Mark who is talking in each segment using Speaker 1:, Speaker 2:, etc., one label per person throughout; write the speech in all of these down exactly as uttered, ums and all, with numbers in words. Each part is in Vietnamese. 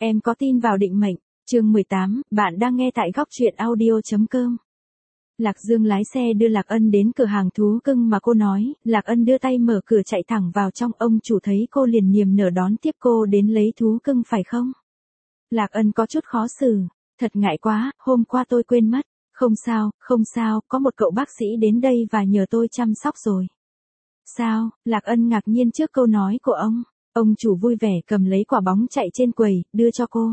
Speaker 1: Em có tin vào định mệnh. Chương mười tám, bạn đang nghe tại góc truyện audio chấm com. Lạc Dương lái xe đưa Lạc Ân đến cửa hàng thú cưng mà cô nói, Lạc Ân đưa tay mở cửa chạy thẳng vào trong, ông chủ thấy cô liền niềm nở đón tiếp cô đến lấy thú cưng phải không? Lạc Ân có chút khó xử, thật ngại quá, hôm qua tôi quên mất, không sao, không sao, có một cậu bác sĩ đến đây và nhờ tôi chăm sóc rồi. Sao? Lạc Ân ngạc nhiên trước câu nói của ông, ông chủ vui vẻ cầm lấy quả bóng chạy trên quầy, đưa cho cô.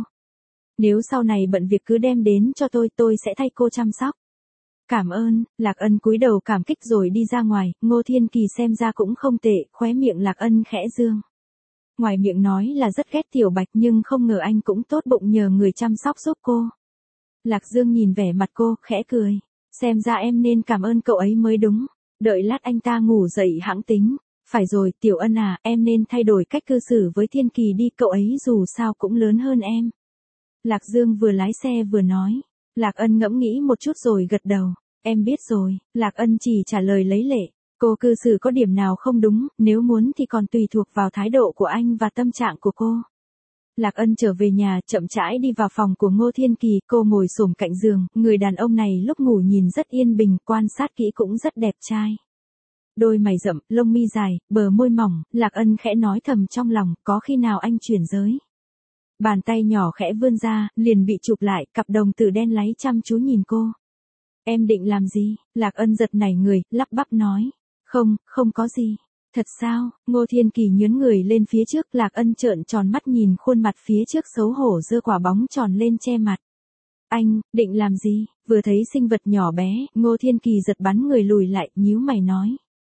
Speaker 1: Nếu sau này bận việc cứ đem đến cho tôi, tôi sẽ thay cô chăm sóc. Cảm ơn, Lạc Ân cúi đầu cảm kích rồi đi ra ngoài, Ngô Thiên Kỳ xem ra cũng không tệ, khóe miệng Lạc Ân khẽ dương. Ngoài miệng nói là rất ghét Tiểu Bạch nhưng không ngờ anh cũng tốt bụng nhờ người chăm sóc giúp cô. Lạc Dương nhìn vẻ mặt cô, khẽ cười. Xem ra em nên cảm ơn cậu ấy mới đúng. Đợi lát anh ta ngủ dậy hãng tính. Phải rồi, Tiểu Ân à, em nên thay đổi cách cư xử với Thiên Kỳ đi, cậu ấy dù sao cũng lớn hơn em. Lạc Dương vừa lái xe vừa nói. Lạc Ân ngẫm nghĩ một chút rồi gật đầu. Em biết rồi, Lạc Ân chỉ trả lời lấy lệ. Cô cư xử có điểm nào không đúng, nếu muốn thì còn tùy thuộc vào thái độ của anh và tâm trạng của cô. Lạc Ân trở về nhà, chậm rãi đi vào phòng của Ngô Thiên Kỳ, cô ngồi xổm cạnh giường, người đàn ông này lúc ngủ nhìn rất yên bình, quan sát kỹ cũng rất đẹp trai. Đôi mày rậm, lông mi dài, bờ môi mỏng, Lạc Ân khẽ nói thầm trong lòng, có khi nào anh chuyển giới. Bàn tay nhỏ khẽ vươn ra, liền bị chụp lại, cặp đồng tử đen láy chăm chú nhìn cô. Em định làm gì? Lạc Ân giật nảy người, lắp bắp nói. Không, không có gì. Thật sao? Ngô Thiên Kỳ nhướng người lên phía trước, Lạc Ân trợn tròn mắt nhìn khuôn mặt phía trước xấu hổ giơ quả bóng tròn lên che mặt. Anh, định làm gì? Vừa thấy sinh vật nhỏ bé, Ngô Thiên Kỳ giật bắn người lùi lại, nhíu mày nói.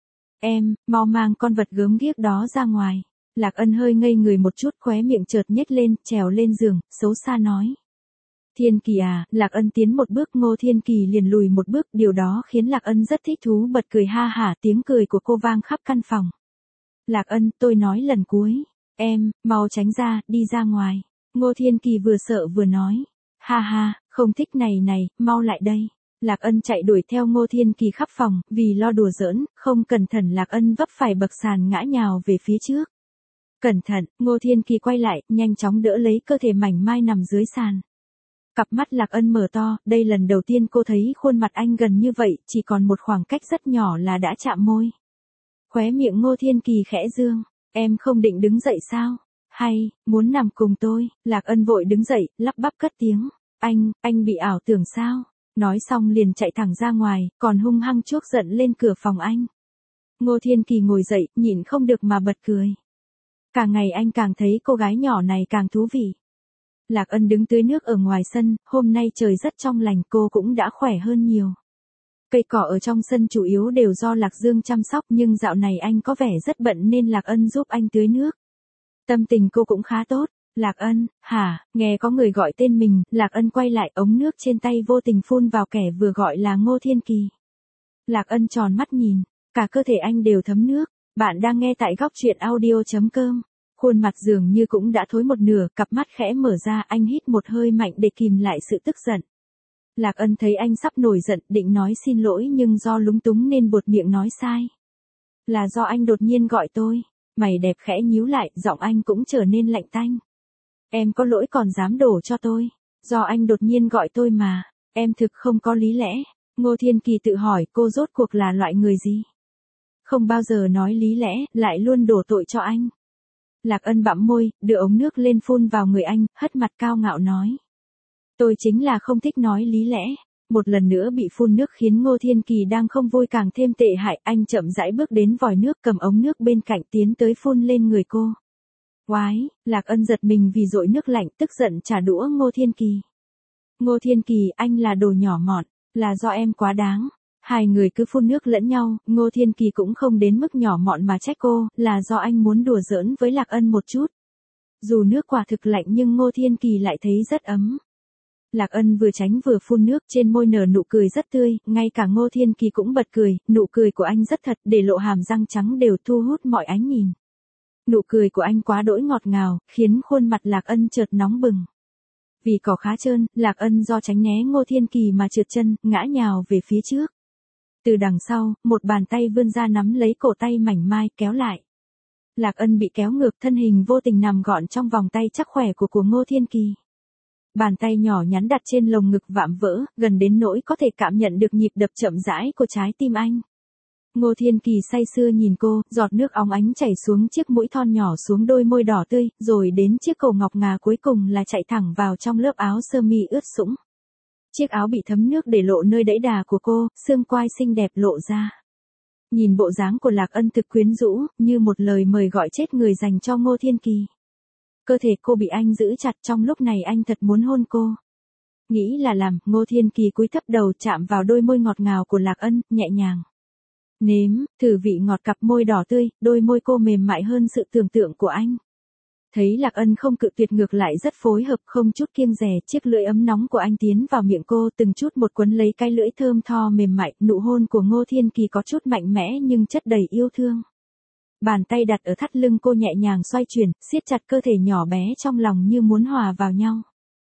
Speaker 1: Em, mau mang con vật gớm ghiếc đó ra ngoài. Lạc Ân hơi ngây người một chút, khóe miệng chợt nhếch lên, trèo lên giường, xấu xa nói. Thiên Kỳ à, Lạc Ân tiến một bước, Ngô Thiên Kỳ liền lùi một bước, điều đó khiến Lạc Ân rất thích thú, bật cười ha hả, tiếng cười của cô vang khắp căn phòng. Lạc Ân, tôi nói lần cuối, em, mau tránh ra, đi ra ngoài. Ngô Thiên Kỳ vừa sợ vừa nói. Ha ha, không thích này này, mau lại đây. Lạc Ân chạy đuổi theo Ngô Thiên Kỳ khắp phòng, vì lo đùa giỡn, không cẩn thận Lạc Ân vấp phải bậc sàn ngã nhào về phía trước. Cẩn thận, Ngô Thiên Kỳ quay lại, nhanh chóng đỡ lấy cơ thể mảnh mai nằm dưới sàn. Cặp mắt Lạc Ân mở to, đây lần đầu tiên cô thấy khuôn mặt anh gần như vậy, chỉ còn một khoảng cách rất nhỏ là đã chạm môi. Khóe miệng Ngô Thiên Kỳ khẽ dương, em không định đứng dậy sao? Hay, muốn nằm cùng tôi? Lạc Ân vội đứng dậy, lắp bắp cất tiếng. Anh, anh bị ảo tưởng sao? Nói xong liền chạy thẳng ra ngoài, còn hung hăng chuốc giận lên cửa phòng anh. Ngô Thiên Kỳ ngồi dậy, nhịn không được mà bật cười. Càng ngày anh càng thấy cô gái nhỏ này càng thú vị. Lạc Ân đứng tưới nước ở ngoài sân, hôm nay trời rất trong lành, cô cũng đã khỏe hơn nhiều. Cây cỏ ở trong sân chủ yếu đều do Lạc Dương chăm sóc nhưng dạo này anh có vẻ rất bận nên Lạc Ân giúp anh tưới nước. Tâm tình cô cũng khá tốt. Lạc Ân, hả, nghe có người gọi tên mình, Lạc Ân quay lại, ống nước trên tay vô tình phun vào kẻ vừa gọi là Ngô Thiên Kỳ. Lạc Ân tròn mắt nhìn, cả cơ thể anh đều thấm nước. Bạn đang nghe tại góc truyện audio chấm com. Khuôn mặt dường như cũng đã thối một nửa, cặp mắt khẽ mở ra, anh hít một hơi mạnh để kìm lại sự tức giận. Lạc Ân thấy anh sắp nổi giận, định nói xin lỗi nhưng do lúng túng nên buột miệng nói sai. Là do anh đột nhiên gọi tôi. Mày đẹp khẽ nhíu lại, giọng anh cũng trở nên lạnh tanh. Em có lỗi còn dám đổ cho tôi. Do anh đột nhiên gọi tôi mà. Em thực không có lý lẽ. Ngô Thiên Kỳ tự hỏi cô rốt cuộc là loại người gì? Không bao giờ nói lý lẽ, lại luôn đổ tội cho anh. Lạc Ân bặm môi, đưa ống nước lên phun vào người anh, hất mặt cao ngạo nói. Tôi chính là không thích nói lý lẽ. Một lần nữa bị phun nước khiến Ngô Thiên Kỳ đang không vui càng thêm tệ hại, anh chậm rãi bước đến vòi nước, cầm ống nước bên cạnh tiến tới phun lên người cô. Oái, Lạc Ân giật mình vì dội nước lạnh, tức giận trả đũa Ngô Thiên Kỳ. Ngô Thiên Kỳ, anh là đồ nhỏ mọn, là do em quá đáng. Hai người cứ phun nước lẫn nhau, Ngô Thiên Kỳ cũng không đến mức nhỏ mọn mà trách cô, là do anh muốn đùa giỡn với Lạc Ân một chút. Dù nước quả thực lạnh nhưng Ngô Thiên Kỳ lại thấy rất ấm. Lạc Ân vừa tránh vừa phun nước, trên môi nở nụ cười rất tươi, ngay cả Ngô Thiên Kỳ cũng bật cười, nụ cười của anh rất thật, để lộ hàm răng trắng đều thu hút mọi ánh nhìn. Nụ cười của anh quá đỗi ngọt ngào, khiến khuôn mặt Lạc Ân chợt nóng bừng. Vì cỏ khá trơn, Lạc Ân do tránh né Ngô Thiên Kỳ mà trượt chân, ngã nhào về phía trước. Từ đằng sau, một bàn tay vươn ra nắm lấy cổ tay mảnh mai, kéo lại. Lạc Ân bị kéo ngược, thân hình vô tình nằm gọn trong vòng tay chắc khỏe của của Ngô Thiên Kỳ. Bàn tay nhỏ nhắn đặt trên lồng ngực vạm vỡ, gần đến nỗi có thể cảm nhận được nhịp đập chậm rãi của trái tim anh. Ngô Thiên Kỳ say sưa nhìn cô, giọt nước óng ánh chảy xuống chiếc mũi thon nhỏ xuống đôi môi đỏ tươi, rồi đến chiếc cổ ngọc ngà cuối cùng là chạy thẳng vào trong lớp áo sơ mi ướt sũng. Chiếc áo bị thấm nước để lộ nơi đẫy đà của cô, xương quai xinh đẹp lộ ra. Nhìn bộ dáng của Lạc Ân thực quyến rũ, như một lời mời gọi chết người dành cho Ngô Thiên Kỳ. Cơ thể cô bị anh giữ chặt, trong lúc này anh thật muốn hôn cô. Nghĩ là làm, Ngô Thiên Kỳ cúi thấp đầu chạm vào đôi môi ngọt ngào của Lạc Ân, nhẹ nhàng. Nếm, thử vị ngọt cặp môi đỏ tươi, đôi môi cô mềm mại hơn sự tưởng tượng của anh. Thấy Lạc Ân không cự tuyệt, ngược lại rất phối hợp, không chút kiêng dè, chiếc lưỡi ấm nóng của anh tiến vào miệng cô, từng chút một quấn lấy cái lưỡi thơm tho mềm mại, nụ hôn của Ngô Thiên Kỳ có chút mạnh mẽ nhưng chất đầy yêu thương. Bàn tay đặt ở thắt lưng cô nhẹ nhàng xoay chuyển, siết chặt cơ thể nhỏ bé trong lòng như muốn hòa vào nhau.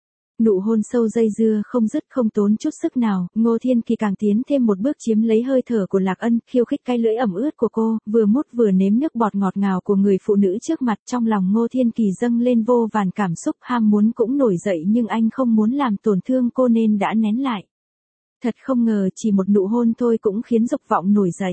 Speaker 1: Nụ hôn sâu dây dưa không dứt, không tốn chút sức nào, Ngô Thiên Kỳ càng tiến thêm một bước chiếm lấy hơi thở của Lạc Ân, khiêu khích cái lưỡi ẩm ướt của cô, vừa mút vừa nếm nước bọt ngọt ngào của người phụ nữ trước mặt. Trong lòng Ngô Thiên Kỳ dâng lên vô vàn cảm xúc, ham muốn cũng nổi dậy nhưng anh không muốn làm tổn thương cô nên đã nén lại. Thật không ngờ chỉ một nụ hôn thôi cũng khiến dục vọng nổi dậy.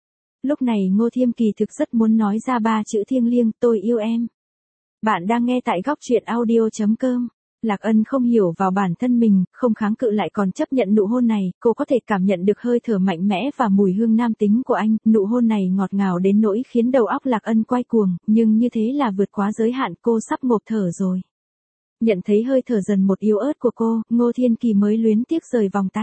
Speaker 1: Lúc này Ngô Thiên Kỳ thực rất muốn nói ra ba chữ thiêng liêng, tôi yêu em. Bạn đang nghe tại góc truyện audio chấm com. Lạc Ân không hiểu vào bản thân mình, không kháng cự lại còn chấp nhận nụ hôn này, cô có thể cảm nhận được hơi thở mạnh mẽ và mùi hương nam tính của anh, nụ hôn này ngọt ngào đến nỗi khiến đầu óc Lạc Ân quay cuồng, nhưng như thế là vượt quá giới hạn, cô sắp ngộp thở rồi. Nhận thấy hơi thở dần một yếu ớt của cô, Ngô Thiên Kỳ mới luyến tiếc rời vòng tay.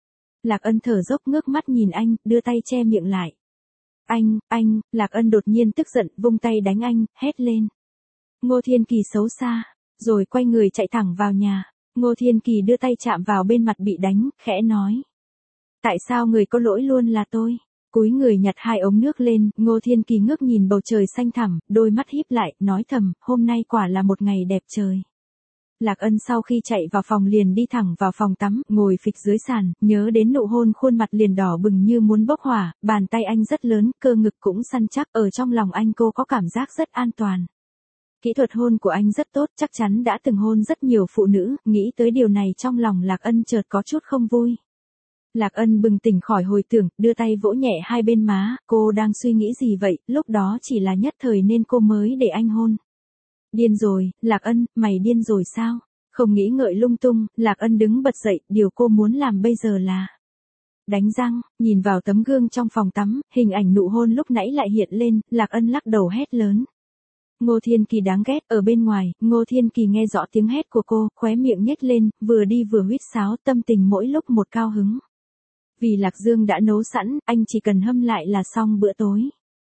Speaker 1: Lạc Ân thở dốc ngước mắt nhìn anh, đưa tay che miệng lại. Anh, anh, Lạc Ân đột nhiên tức giận, vung tay đánh anh, hét lên. Ngô Thiên Kỳ xấu xa. Rồi quay người chạy thẳng vào nhà. Ngô Thiên Kỳ đưa tay chạm vào bên mặt bị đánh, khẽ nói. Tại sao người có lỗi luôn là tôi? Cúi người nhặt hai ống nước lên, Ngô Thiên Kỳ ngước nhìn bầu trời xanh thẳm, đôi mắt híp lại, nói thầm, hôm nay quả là một ngày đẹp trời. Lạc Ân sau khi chạy vào phòng liền đi thẳng vào phòng tắm, ngồi phịch dưới sàn, nhớ đến nụ hôn khuôn mặt liền đỏ bừng như muốn bốc hỏa, bàn tay anh rất lớn, cơ ngực cũng săn chắc, ở trong lòng anh cô có cảm giác rất an toàn. Kỹ thuật hôn của anh rất tốt, chắc chắn đã từng hôn rất nhiều phụ nữ, nghĩ tới điều này trong lòng Lạc Ân chợt có chút không vui. Lạc Ân bừng tỉnh khỏi hồi tưởng, đưa tay vỗ nhẹ hai bên má, cô đang suy nghĩ gì vậy, lúc đó chỉ là nhất thời nên cô mới để anh hôn. Điên rồi, Lạc Ân, mày điên rồi sao? Không nghĩ ngợi lung tung, Lạc Ân đứng bật dậy, điều cô muốn làm bây giờ là đánh răng, nhìn vào tấm gương trong phòng tắm, hình ảnh nụ hôn lúc nãy lại hiện lên, Lạc Ân lắc đầu hét lớn. Ngô Thiên Kỳ đáng ghét, ở bên ngoài, Ngô Thiên Kỳ nghe rõ tiếng hét của cô, khóe miệng nhếch lên, vừa đi vừa huýt sáo, tâm tình mỗi lúc một cao hứng. Vì Lạc Dương đã nấu sẵn, anh chỉ cần hâm lại là xong bữa tối.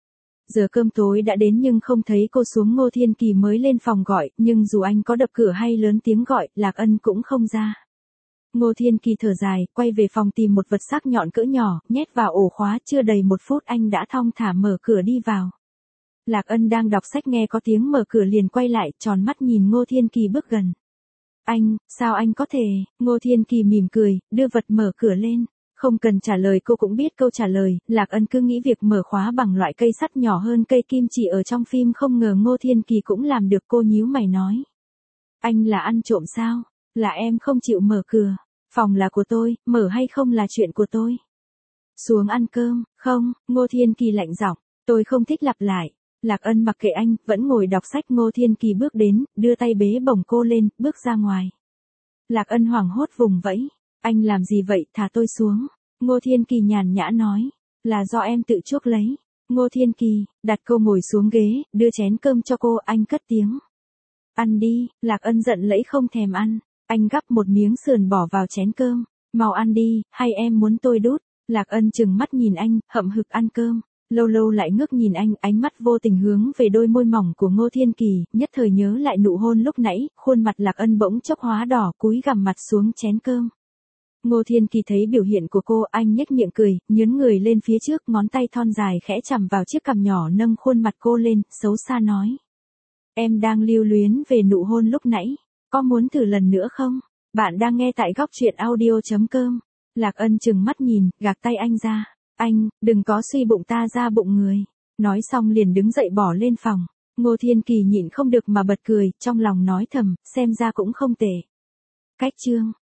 Speaker 1: Giờ cơm tối đã đến nhưng không thấy cô xuống, Ngô Thiên Kỳ mới lên phòng gọi, nhưng dù anh có đập cửa hay lớn tiếng gọi, Lạc Ân cũng không ra. Ngô Thiên Kỳ thở dài, quay về phòng tìm một vật sắc nhọn cỡ nhỏ, nhét vào ổ khóa, chưa đầy một phút anh đã thong thả mở cửa đi vào. Lạc Ân đang đọc sách nghe có tiếng mở cửa liền quay lại, tròn mắt nhìn Ngô Thiên Kỳ bước gần. Anh, sao anh có thể? Ngô Thiên Kỳ mỉm cười, đưa vật mở cửa lên. Không cần trả lời cô cũng biết câu trả lời, Lạc Ân cứ nghĩ việc mở khóa bằng loại cây sắt nhỏ hơn cây kim chỉ ở trong phim, không ngờ Ngô Thiên Kỳ cũng làm được. Cô nhíu mày nói. Anh là ăn trộm sao? Là em không chịu mở cửa. Phòng là của tôi, mở hay không là chuyện của tôi. Xuống ăn cơm, không, Ngô Thiên Kỳ lạnh giọng, tôi không thích lặp lại. Lạc Ân mặc kệ anh, vẫn ngồi đọc sách. Ngô Thiên Kỳ bước đến, đưa tay bế bổng cô lên, bước ra ngoài. Lạc Ân hoảng hốt vùng vẫy. Anh làm gì vậy, thả tôi xuống. Ngô Thiên Kỳ nhàn nhã nói. Là do em tự chuốc lấy. Ngô Thiên Kỳ, đặt cô ngồi xuống ghế, đưa chén cơm cho cô, anh cất tiếng. Ăn đi, Lạc Ân giận lẫy không thèm ăn. Anh gắp một miếng sườn bỏ vào chén cơm. Mau ăn đi, hay em muốn tôi đút? Lạc Ân trừng mắt nhìn anh, hậm hực ăn cơm. Lâu lâu lại ngước nhìn anh, ánh mắt vô tình hướng về đôi môi mỏng của Ngô Thiên Kỳ, nhất thời nhớ lại nụ hôn lúc nãy, khuôn mặt Lạc Ân bỗng chốc hóa đỏ, cúi gằm mặt xuống chén cơm. Ngô Thiên Kỳ thấy biểu hiện của cô, anh nhếch miệng cười, nhướng người lên phía trước, ngón tay thon dài khẽ chạm vào chiếc cằm nhỏ nâng khuôn mặt cô lên, xấu xa nói. Em đang lưu luyến về nụ hôn lúc nãy, có muốn thử lần nữa không? Bạn đang nghe tại góc truyện audio chấm com. Lạc Ân trừng mắt nhìn, gạt tay anh ra. Anh, đừng có suy bụng ta ra bụng người. Nói xong liền đứng dậy bỏ lên phòng. Ngô Thiên Kỳ nhịn không được mà bật cười, trong lòng nói thầm, xem ra cũng không tệ. Cách chương